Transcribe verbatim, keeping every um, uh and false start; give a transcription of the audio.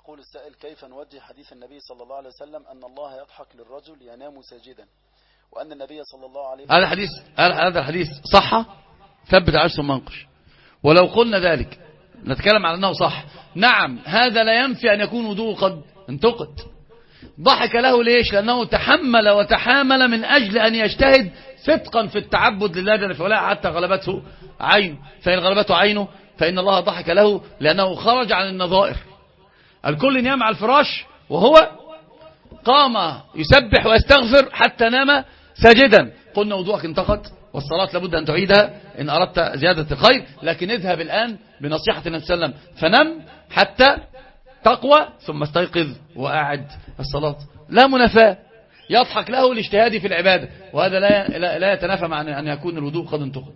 يقول السائل: كيف نوجه حديث النبي صلى الله عليه وسلم أن الله يضحك للرجل ينام ساجدا، وأن النبي صلى الله عليه وسلم هذا الحديث هذا الحديث صح ثبت على ثم انقش. ولو قلنا ذلك نتكلم على أنه صح، نعم هذا لا ينفي أن يكون وضوء قد انتقد. ضحك له ليش؟ لأنه تحمل وتحامل من أجل أن يجتهد صدقا في التعبد لله جل وعلا حتى غلبته عينه، فإن غلبته عينه فإن الله ضحك له لأنه خرج عن النظائر. الكل ينام على الفراش وهو قام يسبح ويستغفر حتى نام ساجدا، قلنا وضوءك انتقد والصلاة لابد أن تعيدها إن أردت زيادة الخير، لكن اذهب الآن بنصيحة النبي صلى الله عليه وسلم فنم حتى تقوى ثم استيقظ وأعد الصلاة. لا منافاة، يضحك له الاجتهاد في العبادة، وهذا لا لا يتنافى مع أن يكون الوضوء قد انتقد.